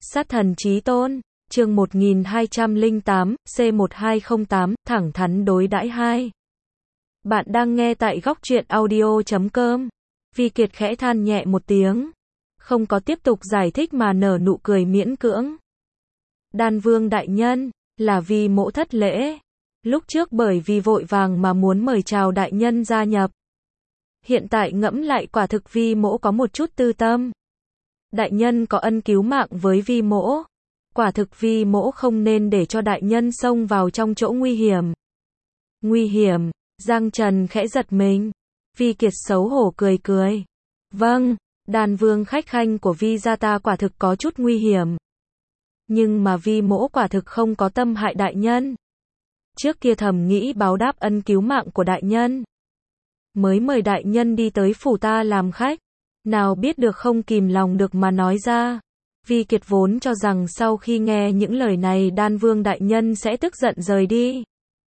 Sát thần chí tôn, chương 1208, C1208, thẳng thắn đối đãi 2. Bạn đang nghe tại góc truyện audio.com. Vi Kiệt khẽ than nhẹ một tiếng, không có tiếp tục giải thích mà nở nụ cười miễn cưỡng. Đan Vương đại nhân, là vì mỗ thất lễ. Lúc trước bởi vì vội vàng mà muốn mời chào đại nhân gia nhập. Hiện tại ngẫm lại quả thực vi mỗ có một chút tư tâm. Đại nhân có ân cứu mạng với vi mỗ. Quả thực vi mỗ không nên để cho đại nhân xông vào trong chỗ nguy hiểm. Nguy hiểm, Giang Trần khẽ giật mình. Vi Kiệt xấu hổ cười cười. Vâng, Đan Vương khách khanh của vi gia ta quả thực có chút nguy hiểm. Nhưng mà vi mỗ quả thực không có tâm hại đại nhân. Trước kia thầm nghĩ báo đáp ân cứu mạng của đại nhân, mới mời đại nhân đi tới phủ ta làm khách. Nào biết được không kìm lòng được mà nói ra. Vi Kiệt vốn cho rằng sau khi nghe những lời này Đan Vương đại nhân sẽ tức giận rời đi.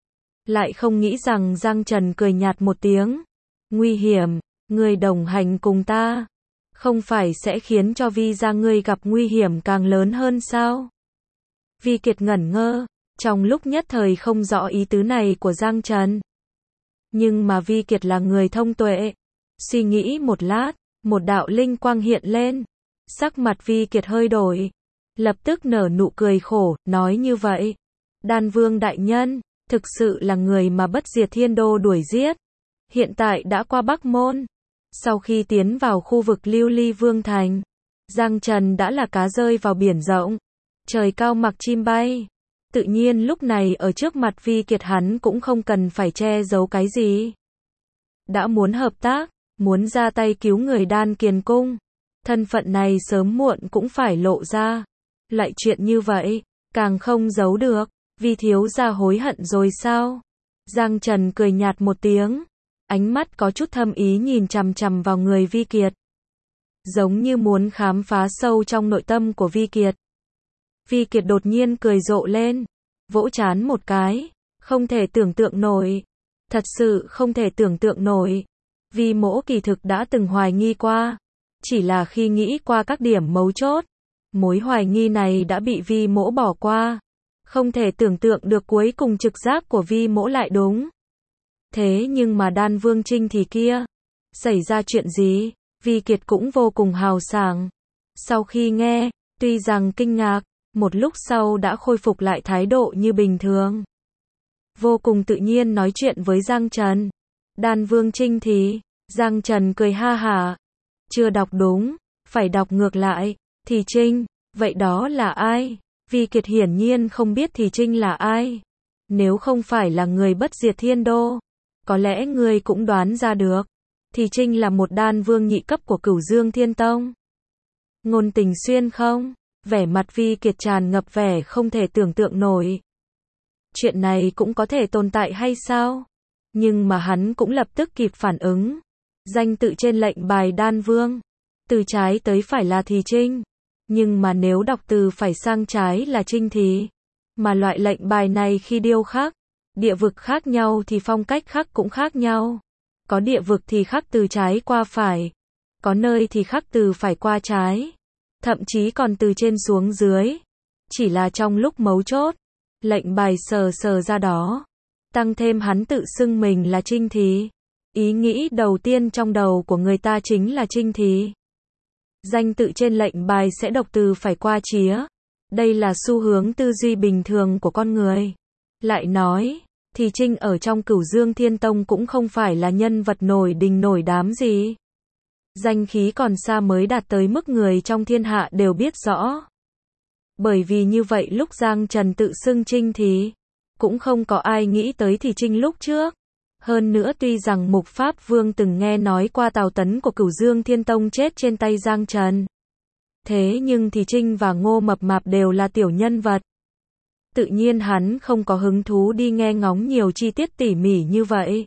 Lại không nghĩ rằng Giang Trần cười nhạt một tiếng. Nguy hiểm, người đồng hành cùng ta, không phải sẽ khiến cho vi gia ngươi gặp nguy hiểm càng lớn hơn sao? Vi Kiệt ngẩn ngơ, trong lúc nhất thời không rõ ý tứ này của Giang Trần. Nhưng mà Vi Kiệt là người thông tuệ. Suy nghĩ một lát, một đạo linh quang hiện lên. Sắc mặt Vi Kiệt hơi đổi. Lập tức nở nụ cười khổ, nói như vậy. Đan Vương đại nhân, thực sự là người mà Bất Diệt Thiên Đô đuổi giết. Hiện tại đã qua Bắc Môn. Sau khi tiến vào khu vực Lưu Ly Vương Thành, Giang Trần đã là cá rơi vào biển rộng. Trời cao mặc chim bay. Tự nhiên lúc này ở trước mặt Vi Kiệt hắn cũng không cần phải che giấu cái gì. Đã muốn hợp tác, muốn ra tay cứu người Đan Kiền Cung. Thân phận này sớm muộn cũng phải lộ ra. Lại chuyện như vậy, càng không giấu được. Vi thiếu gia hối hận rồi sao? Giang Trần cười nhạt một tiếng. Ánh mắt có chút thâm ý nhìn chằm chằm vào người Vi Kiệt. Giống như muốn khám phá sâu trong nội tâm của Vi Kiệt. Vi Kiệt đột nhiên cười rộ lên. Vỗ trán một cái. Không thể tưởng tượng nổi. Thật sự không thể tưởng tượng nổi. Vi mỗ kỳ thực đã từng hoài nghi qua. Chỉ là khi nghĩ qua các điểm mấu chốt, mối hoài nghi này đã bị vi mỗ bỏ qua. Không thể tưởng tượng được cuối cùng trực giác của vi mỗ lại đúng. Thế nhưng mà Đan Vương Trinh thì kia. Xảy ra chuyện gì? Vi Kiệt cũng vô cùng hào sảng. Sau khi nghe, tuy rằng kinh ngạc, một lúc sau đã khôi phục lại thái độ như bình thường. Vô cùng tự nhiên nói chuyện với Giang Trần. Đan Vương Trinh thì, Giang Trần cười ha hả. Chưa đọc đúng, phải đọc ngược lại. Thì Trinh, vậy đó là ai? Vi Kiệt hiển nhiên không biết Thì Trinh là ai. Nếu không phải là người Bất Diệt Thiên Đô, có lẽ người cũng đoán ra được. Thì Trinh là một đan vương nhị cấp của Cửu Dương Thiên Tông. Ngôn Tình Xuyên không? Vẻ mặt Vi Kiệt tràn ngập vẻ không thể tưởng tượng nổi. Chuyện này cũng có thể tồn tại hay sao? Nhưng mà hắn cũng lập tức kịp phản ứng. Danh tự trên lệnh bài đan vương, từ trái tới phải là Thì Trinh. Nhưng mà nếu đọc từ phải sang trái là Trinh thì, mà loại lệnh bài này khi điêu khắc, địa vực khác nhau thì phong cách khắc cũng khác nhau. Có địa vực thì khắc từ trái qua phải, có nơi thì khắc từ phải qua trái, thậm chí còn từ trên xuống dưới. Chỉ là trong lúc mấu chốt, lệnh bài sờ sờ ra đó, tăng thêm hắn tự xưng mình là Trinh thì, ý nghĩ đầu tiên trong đầu của người ta chính là Trinh thì. Danh tự trên lệnh bài sẽ đọc từ phải qua chía. Đây là xu hướng tư duy bình thường của con người. Lại nói, Thì Trinh ở trong Cửu Dương Thiên Tông cũng không phải là nhân vật nổi đình nổi đám gì. Danh khí còn xa mới đạt tới mức người trong thiên hạ đều biết rõ. Bởi vì như vậy lúc Giang Trần tự xưng Trinh thì, cũng không có ai nghĩ tới Thì Trinh lúc trước. Hơn nữa tuy rằng Mục Pháp Vương từng nghe nói qua Tào Tấn của Cửu Dương Thiên Tông chết trên tay Giang Trần. Thế nhưng Thì Trinh và Ngô Mập Mạp đều là tiểu nhân vật. Tự nhiên hắn không có hứng thú đi nghe ngóng nhiều chi tiết tỉ mỉ như vậy.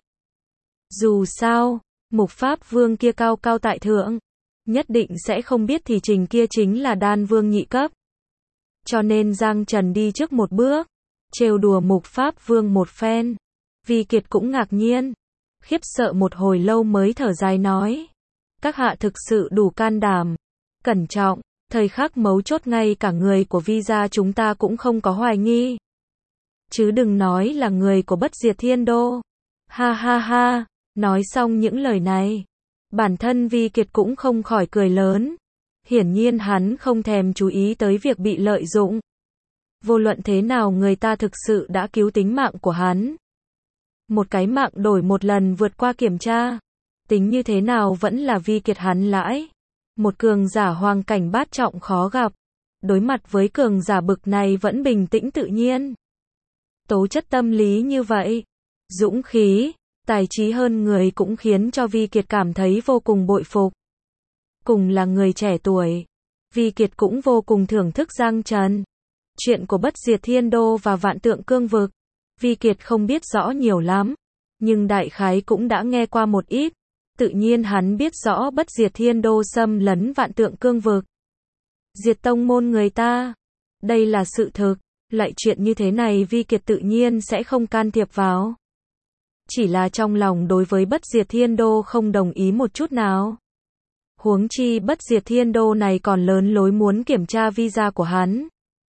Dù sao, Mục Pháp Vương kia cao cao tại thượng, nhất định sẽ không biết Thì Trinh kia chính là đan vương nhị cấp. Cho nên Giang Trần đi trước một bước, trêu đùa Mục Pháp Vương một phen. Vi Kiệt cũng ngạc nhiên, khiếp sợ một hồi lâu mới thở dài nói. Các hạ thực sự đủ can đảm, cẩn trọng, Thời khắc mấu chốt ngay cả người của Vi gia chúng ta cũng không có hoài nghi. Chứ đừng nói là người của Bất Diệt Thiên Đô. Ha ha ha, nói xong những lời này, bản thân Vi Kiệt cũng không khỏi cười lớn. Hiển nhiên hắn không thèm chú ý tới việc bị lợi dụng. Vô luận thế nào người ta thực sự đã cứu tính mạng của hắn. Một cái mạng đổi một lần vượt qua kiểm tra. Tính như thế nào vẫn là Vi Kiệt hắn lãi. Một cường giả hoàng cảnh bát trọng khó gặp. Đối mặt với cường giả bực này vẫn bình tĩnh tự nhiên. Tố chất tâm lý như vậy, dũng khí, tài trí hơn người cũng khiến cho Vi Kiệt cảm thấy vô cùng bội phục. Cùng là người trẻ tuổi, Vi Kiệt cũng vô cùng thưởng thức Giang Trần. Chuyện của Bất Diệt Thiên Đô và Vạn Tượng Cương Vực, Vi Kiệt không biết rõ nhiều lắm, nhưng đại khái cũng đã nghe qua một ít. Tự nhiên hắn biết rõ Bất Diệt Thiên Đô xâm lấn Vạn Tượng Cương Vực, diệt tông môn người ta. Đây là sự thực, lại chuyện như thế này Vi Kiệt tự nhiên sẽ không can thiệp vào. Chỉ là trong lòng đối với Bất Diệt Thiên Đô không đồng ý một chút nào. Huống chi Bất Diệt Thiên Đô này còn lớn lối muốn kiểm tra visa của hắn.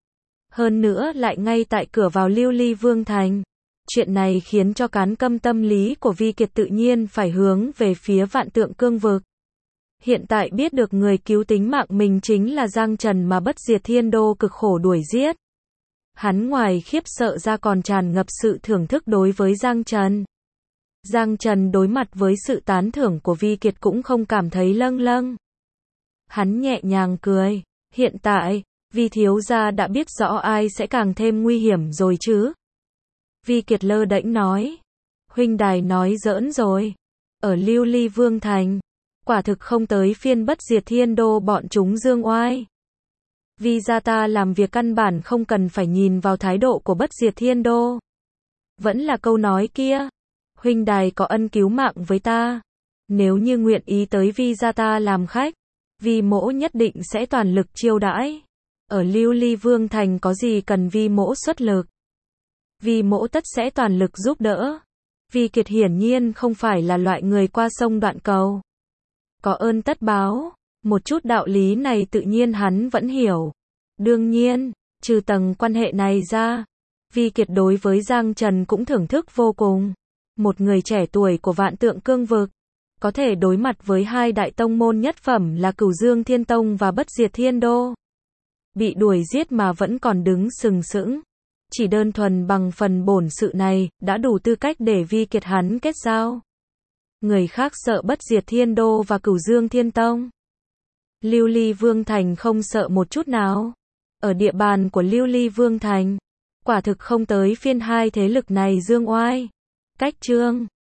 Hơn nữa lại ngay tại cửa vào Lưu Ly Vương Thành. Chuyện này khiến cho cán cân tâm lý của Vi Kiệt tự nhiên phải hướng về phía Vạn Tượng Cương Vực. Hiện tại biết được người cứu tính mạng mình chính là Giang Trần mà Bất Diệt Thiên Đô cực khổ đuổi giết. Hắn ngoài khiếp sợ ra còn tràn ngập sự thưởng thức đối với Giang Trần. Giang Trần đối mặt với sự tán thưởng của Vi Kiệt cũng không cảm thấy lâng lâng. Hắn nhẹ nhàng cười. Hiện tại, Vi thiếu gia đã biết rõ ai sẽ càng thêm nguy hiểm rồi chứ. Vi Kiệt lơ đễnh nói. Huynh đài nói giỡn rồi. Ở Lưu Ly Vương Thành, quả thực không tới phiên Bất Diệt Thiên Đô bọn chúng dương oai. Vi gia ta làm việc căn bản không cần phải nhìn vào thái độ của Bất Diệt Thiên Đô. Vẫn là câu nói kia. Huynh đài có ân cứu mạng với ta. Nếu như nguyện ý tới Vi gia ta làm khách, Vi mỗ nhất định sẽ toàn lực chiêu đãi. Ở Lưu Ly Vương Thành có gì cần Vi mỗ xuất lực, Vi mỗ tất sẽ toàn lực giúp đỡ. Vi Kiệt hiển nhiên không phải là loại người qua sông đoạn cầu. Có ơn tất báo. Một chút đạo lý này tự nhiên hắn vẫn hiểu. Đương nhiên, trừ tầng quan hệ này ra, Vi Kiệt đối với Giang Trần cũng thưởng thức vô cùng. Một người trẻ tuổi của Vạn Tượng Cương Vực, có thể đối mặt với hai đại tông môn nhất phẩm là Cửu Dương Thiên Tông và Bất Diệt Thiên Đô. Bị đuổi giết mà vẫn còn đứng sừng sững. Chỉ đơn thuần bằng phần bổn sự này, đã đủ tư cách để Vi Kiệt hắn kết giao. Người khác sợ Bất Diệt Thiên Đô và Cửu Dương Thiên Tông. Lưu Ly Vương Thành không sợ một chút nào. Ở địa bàn của Lưu Ly Vương Thành, quả thực không tới phiên hai thế lực này dương oai. Cách chương